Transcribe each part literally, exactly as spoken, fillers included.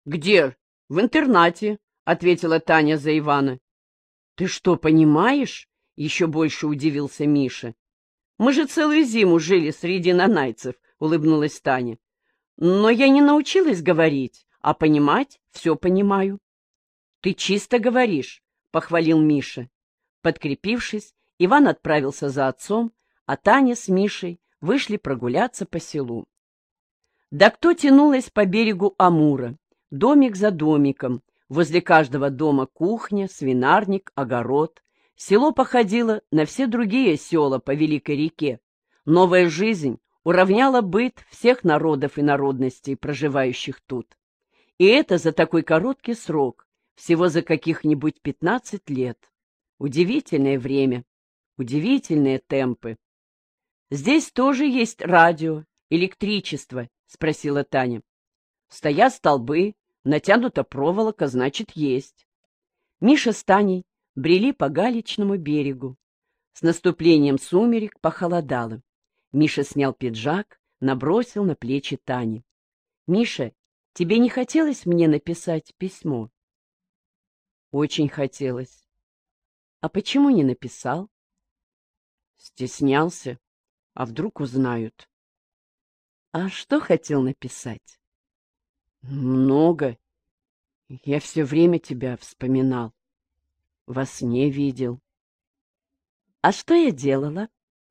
Где? В интернате, — ответила Таня за Ивана. — Ты что, понимаешь? — еще больше удивился Миша. — Мы же целую зиму жили среди нанайцев, — улыбнулась Таня. — Но я не научилась говорить, а понимать все понимаю. — Ты чисто говоришь, — похвалил Миша. Подкрепившись, Иван отправился за отцом, а Таня с Мишей вышли прогуляться по селу. Да кто тянулась по берегу Амура, домик за домиком, возле каждого дома кухня, свинарник, огород. Село походило на все другие села по Великой реке. Новая жизнь уравняла быт всех народов и народностей, проживающих тут. И это за такой короткий срок, всего за каких-нибудь пятнадцать лет. Удивительное время, удивительные темпы. «Здесь тоже есть радио, электричество?» — спросила Таня. «Стоят столбы, натянута проволока, значит, есть». Миша с Таней брели по галечному берегу. С наступлением сумерек похолодало. Миша снял пиджак, набросил на плечи Тани. «Миша, тебе не хотелось мне написать письмо?» «Очень хотелось». «А почему не написал?» «Стеснялся. А вдруг узнают?» «А что хотел написать?» «Много. Я все время тебя вспоминал. Во сне видел». «А что я делала?»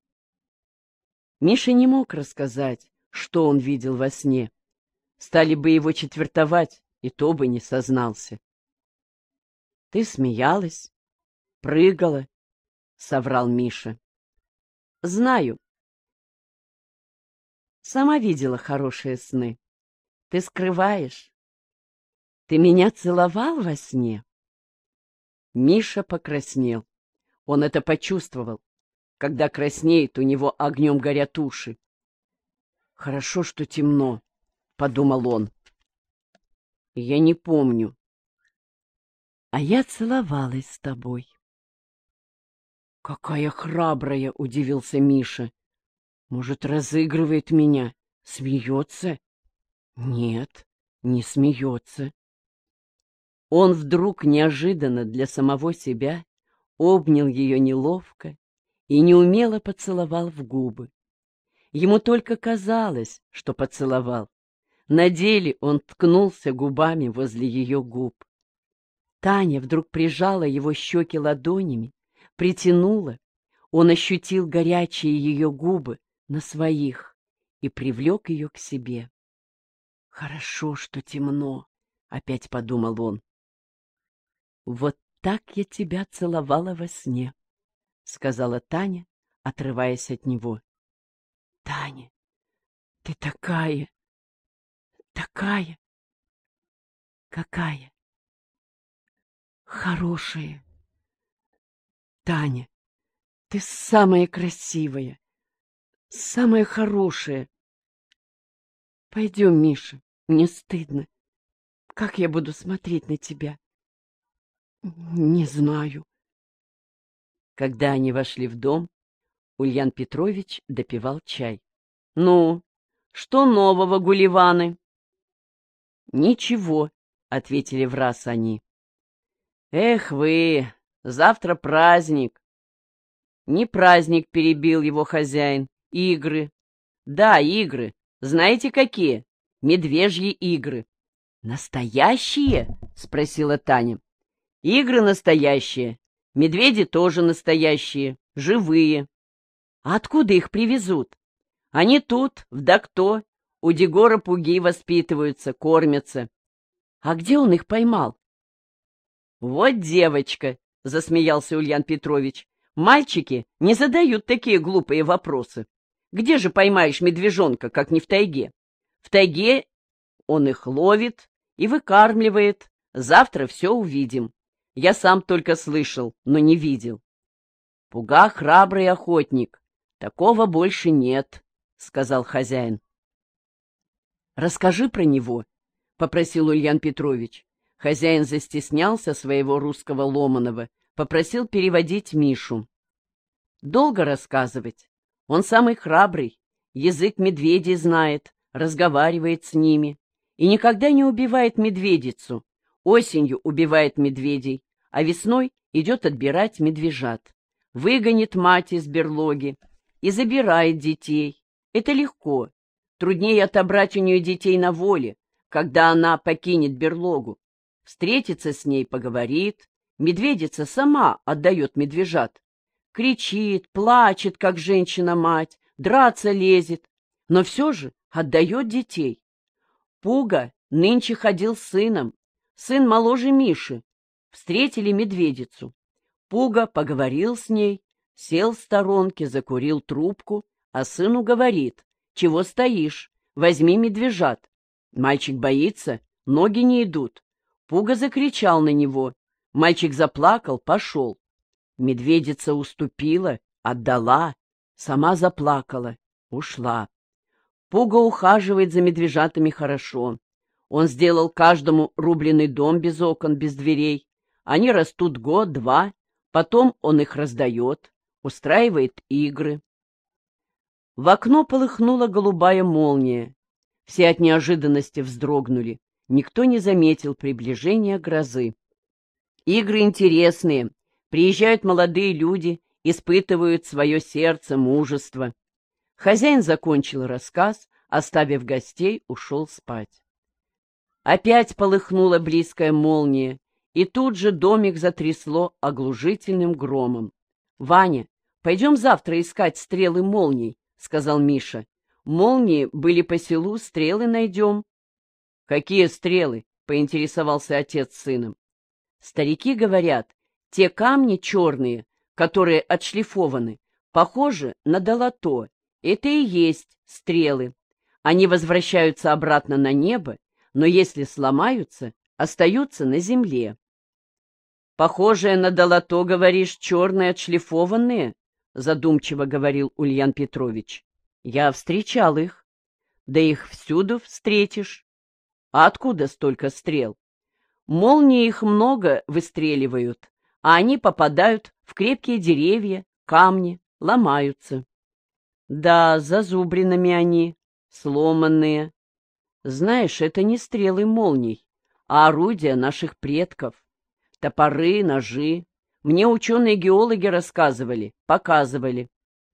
Миша не мог рассказать, что он видел во сне. Стали бы его четвертовать, и то бы не сознался. «Ты смеялась, прыгала», — соврал Миша. «Знаю. Сама видела хорошие сны. Ты скрываешь. Ты меня целовал во сне?» Миша покраснел. Он это почувствовал. Когда краснеет, у него огнем горят уши. «Хорошо, что темно», — подумал он. «Я не помню». «А я целовалась с тобой». «Какая храбрая!» — удивился Миша. «Может, разыгрывает меня? Смеется?» «Нет, не смеется». Он вдруг неожиданно для самого себя обнял ее неловко и неумело поцеловал в губы. Ему только казалось, что поцеловал. На деле он ткнулся губами возле ее губ. Таня вдруг прижала его щеки ладонями, притянула. Он ощутил горячие ее губы на своих и привлек ее к себе. «Хорошо, что темно», — опять подумал он. «Вот так я тебя целовала во сне», — сказала Таня, отрываясь от него. «Таня, ты такая, такая, какая хорошая. Таня, ты самая красивая, самая хорошая. Пойдем, Миша, мне стыдно. Как я буду смотреть на тебя? Не знаю». Когда они вошли в дом, Ульян Петрович допивал чай. «Ну, что нового, Гуливаны?» «Ничего», — ответили враз они. «Эх вы, завтра праздник». «Не праздник», — перебил его хозяин, — «игры». «Да, игры. Знаете, какие? Медвежьи игры». «Настоящие?» — спросила Таня. «Игры настоящие. Медведи тоже настоящие, живые». «А откуда их привезут?» «Они тут, в Дакто, у Дегора Пуги воспитываются, кормятся». «А где он их поймал?» «Вот девочка», — засмеялся Ульян Петрович, — «мальчики не задают такие глупые вопросы. Где же поймаешь медвежонка, как не в тайге? В тайге он их ловит и выкармливает. Завтра все увидим. Я сам только слышал, но не видел». «Пуга храбрый охотник. Такого больше нет», — сказал хозяин. «Расскажи про него», — попросил Ульян Петрович. Хозяин застеснялся своего русского ломаного, попросил переводить Мишу. «Долго рассказывать. Он самый храбрый, язык медведей знает, разговаривает с ними. и никогда не убивает медведицу. Осенью убивает медведей, а весной идет отбирать медвежат. Выгонит мать из берлоги и забирает детей. Это легко. Труднее отобрать у нее детей на воле, когда она покинет берлогу. Встретится с ней, поговорит. Медведица сама отдает медвежат. Кричит, плачет, как женщина-мать, драться лезет, но все же отдает детей. Пуга нынче ходил с сыном. Сын моложе Миши. Встретили медведицу. Пуга поговорил с ней, сел в сторонке, закурил трубку, а сыну говорит: «Чего стоишь? Возьми медвежат». Мальчик боится, ноги не идут. Пуга закричал на него. Мальчик заплакал, пошел. Медведица уступила, отдала, сама заплакала, ушла. Пуга ухаживает за медвежатами хорошо. Он сделал каждому рубленый дом без окон, без дверей. Они растут год-два, потом он их раздает, устраивает игры. В окно полыхнула голубая молния. Все от неожиданности вздрогнули. Никто не заметил приближения грозы. Игры интересные. Приезжают молодые люди, испытывают свое сердце, мужество. Хозяин закончил рассказ, оставив гостей, ушел спать. Опять полыхнула близкая молния, и тут же домик затрясло оглушительным громом. — Ваня, пойдем завтра искать стрелы молний, — сказал Миша. — Молнии были по селу, стрелы найдем. — Какие стрелы? — поинтересовался отец с сыном. — Старики говорят, те камни черные, которые отшлифованы, похожи на долото. Это и есть стрелы. Они возвращаются обратно на небо, но если сломаются, остаются на земле. — Похожее на долото, говоришь, черные отшлифованные? — задумчиво говорил Ульян Петрович. — Я встречал их. Да их всюду встретишь. А откуда столько стрел? Молнии их много выстреливают, а они попадают в крепкие деревья, камни, ломаются. Да, зазубринами они, сломанные. Знаешь, это не стрелы молний, а орудия наших предков. Топоры, ножи. Мне ученые-геологи рассказывали, показывали.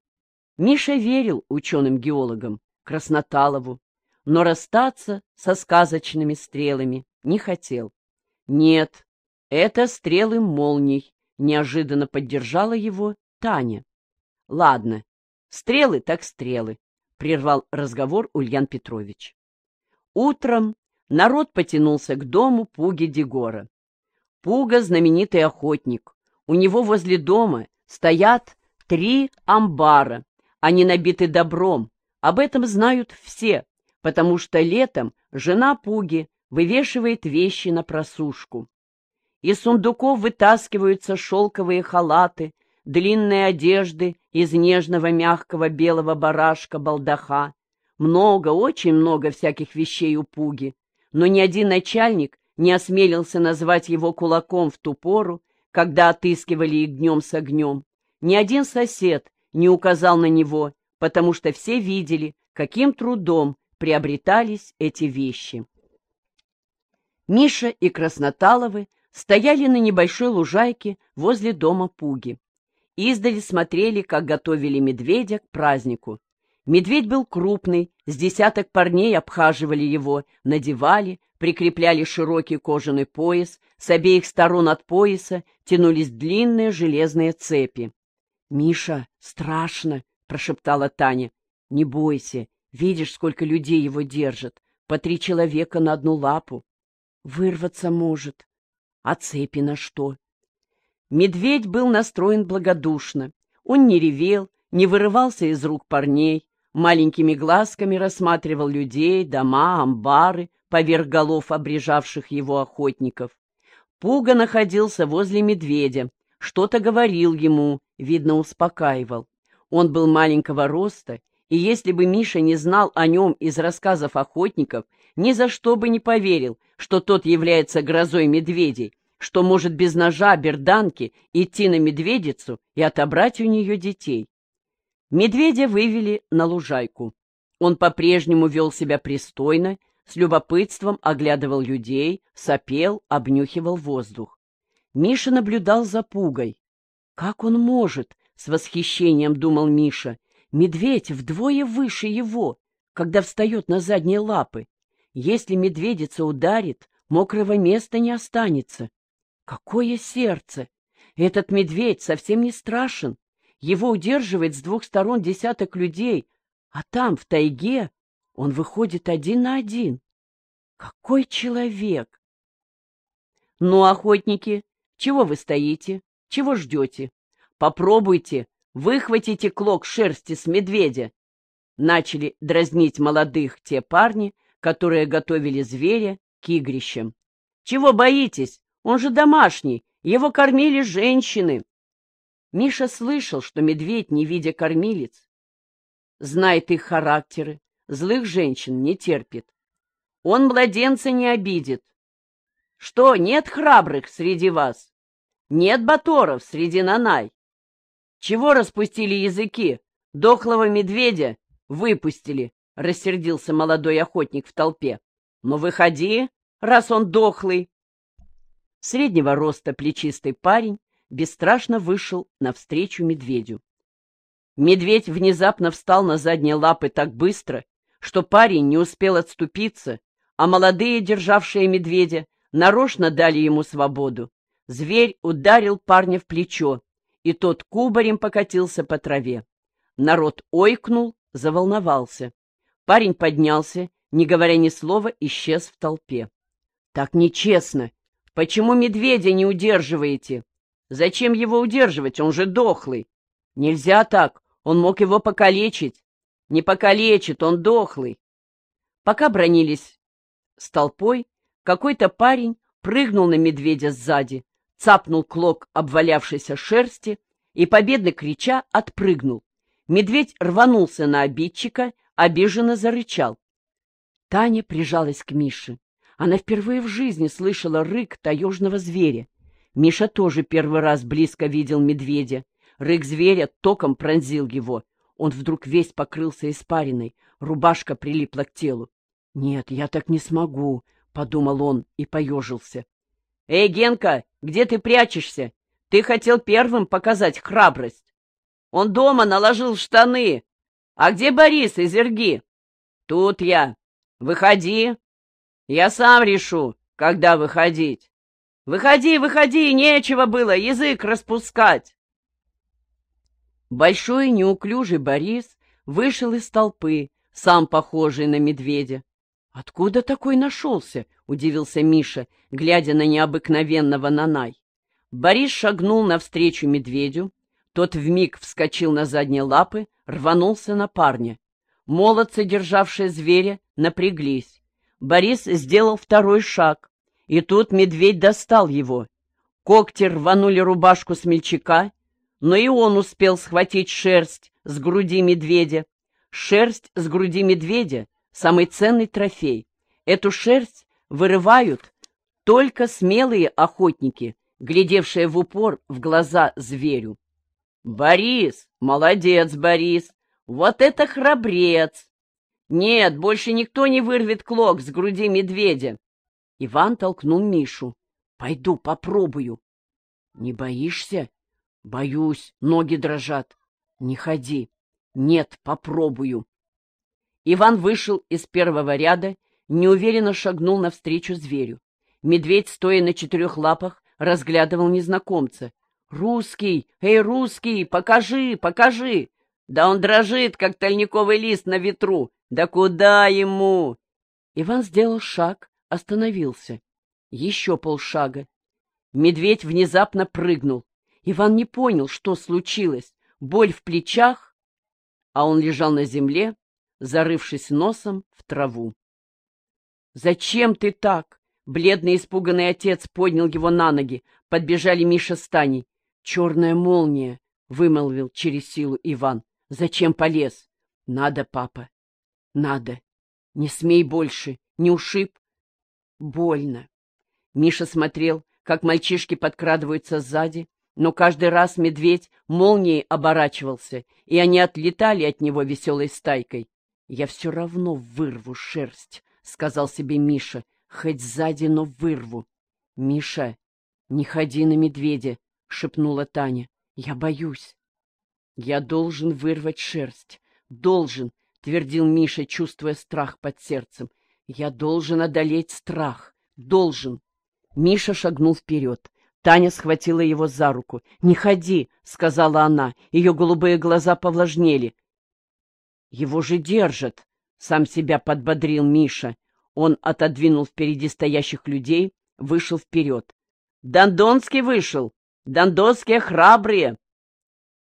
Миша верил ученым-геологам, Красноталову, но расстаться со сказочными стрелами не хотел. Нет, это стрелы молний, неожиданно поддержала его Таня. Ладно, стрелы так стрелы, прервал разговор Ульян Петрович. Утром народ потянулся к дому Пуги Дегора. Пуга — знаменитый охотник. У него возле дома стоят три амбара. Они набиты добром. Об этом знают все, потому что летом жена Пуги вывешивает вещи на просушку. Из сундуков вытаскиваются шелковые халаты, длинные одежды из нежного мягкого белого барашка балдаха. Много, очень много всяких вещей у Пуги, но ни один начальник не осмелился назвать его кулаком в ту пору, когда отыскивали их днем с огнем. Ни один сосед не указал на него, потому что все видели, каким трудом приобретались эти вещи. Миша и Красноталовы стояли на небольшой лужайке возле дома Пуги. Издали смотрели, как готовили медведя к празднику. Медведь был крупный, с десяток парней обхаживали его, надевали, прикрепляли широкий кожаный пояс, с обеих сторон от пояса тянулись длинные железные цепи. — Миша, страшно! — прошептала Таня. — Не бойся, видишь, сколько людей его держат, по три человека на одну лапу. Вырваться может. А цепи на что? Медведь был настроен благодушно. Он не ревел, не вырывался из рук парней, маленькими глазками рассматривал людей, дома, амбары, поверх голов обрежавших его охотников. Пуга находился возле медведя, что-то говорил ему, видно, успокаивал. Он был маленького роста, и если бы Миша не знал о нем из рассказов охотников, ни за что бы не поверил, что тот является грозой медведей, что может без ножа берданки идти на медведицу и отобрать у нее детей. Медведя вывели на лужайку. Он по-прежнему вел себя пристойно, с любопытством оглядывал людей, сопел, обнюхивал воздух. Миша наблюдал за пугой. «Как он может?» — с восхищением думал Миша. «Медведь вдвое выше его, когда встает на задние лапы. Если медведица ударит, мокрого места не останется. Какое сердце! Этот медведь совсем не страшен. Его удерживает с двух сторон десяток людей, а там, в тайге, он выходит один на один. Какой человек!» «Ну, охотники, чего вы стоите? Чего ждете? Попробуйте, выхватите клок шерсти с медведя!» Начали дразнить молодых те парни, которые готовили зверя к игрищам. «Чего боитесь? Он же домашний, его кормили женщины!» Миша слышал, что медведь, не видя кормилиц, знает их характеры, злых женщин не терпит. Он младенца не обидит. Что, нет храбрых среди вас? Нет баторов среди нанай? Чего распустили языки? Дохлого медведя выпустили, — рассердился молодой охотник в толпе. Ну, выходи, раз он дохлый. Среднего роста плечистый парень бесстрашно вышел навстречу медведю. Медведь внезапно встал на задние лапы так быстро, что парень не успел отступиться, а молодые, державшие медведя, нарочно дали ему свободу. Зверь ударил парня в плечо, и тот кубарем покатился по траве. Народ ойкнул, заволновался. Парень поднялся, не говоря ни слова, исчез в толпе. «Так нечестно! Почему медведя не удерживаете? Зачем его удерживать? Он же дохлый! Нельзя так, он мог его покалечить! Не покалечит, он дохлый!» Пока бранились с толпой, какой-то парень прыгнул на медведя сзади, цапнул клок обвалявшейся шерсти и, победно крича, отпрыгнул. Медведь рванулся на обидчика, обиженно зарычал. Таня прижалась к Мише. Она впервые в жизни слышала рык таежного зверя. Миша тоже первый раз близко видел медведя. Рык зверя током пронзил его. Он вдруг весь покрылся испариной, рубашка прилипла к телу. «Нет, я так не смогу», — подумал он и поежился. «Эй, Генка, где ты прячешься? Ты хотел первым показать храбрость. Он дома наложил штаны. А где Борис и Зерги?» «Тут я. Выходи. Я сам решу, когда выходить. Выходи, выходи, нечего было язык распускать». Большой неуклюжий Борис вышел из толпы, сам похожий на медведя. «Откуда такой нашелся?» — удивился Миша, глядя на необыкновенного Нанай. Борис шагнул навстречу медведю. Тот вмиг вскочил на задние лапы, рванулся на парня. Молодцы, державшие зверя, напряглись. Борис сделал второй шаг, и тут медведь достал его. Когти рванули рубашку смельчака, но и он успел схватить шерсть с груди медведя. Шерсть с груди медведя — самый ценный трофей. Эту шерсть вырывают только смелые охотники, глядевшие в упор в глаза зверю. «Борис! Молодец, Борис! Вот это храбрец! Нет, больше никто не вырвет клок с груди медведя!» Иван толкнул Мишу. «Пойду попробую». «Не боишься?» «Боюсь, ноги дрожат». «Не ходи». «Нет, попробую». Иван вышел из первого ряда, неуверенно шагнул навстречу зверю. Медведь, стоя на четырех лапах, разглядывал незнакомца. «Русский! Эй, русский! Покажи, покажи!» «Да он дрожит, как тольниковый лист на ветру! Да куда ему?» Иван сделал шаг, остановился. Еще полшага. Медведь внезапно прыгнул. Иван не понял, что случилось. Боль в плечах, а он лежал на земле, зарывшись носом в траву. «Зачем ты так?» Бледный испуганный отец поднял его на ноги. Подбежали Миша с Таней. «Черная молния», — вымолвил через силу Иван. «Зачем полез?» «Надо, папа, надо. Не смей больше. Не ушиб?» «Больно». Миша смотрел, как мальчишки подкрадываются сзади, но каждый раз медведь молнией оборачивался, и они отлетали от него веселой стайкой. «Я все равно вырву шерсть», — сказал себе Миша. «Хоть сзади, но вырву». «Миша, не ходи на медведя», — шепнула Таня. «Я боюсь». «Я должен вырвать шерсть. Должен», — твердил Миша, чувствуя страх под сердцем. «Я должен одолеть страх. Должен». Миша шагнул вперед. Таня схватила его за руку. «Не ходи», — сказала она. Ее голубые глаза повлажнели. «Его же держат», — сам себя подбодрил Миша. Он отодвинул впереди стоящих людей, вышел вперед. «Дондонский вышел! Дондонские храбрые!»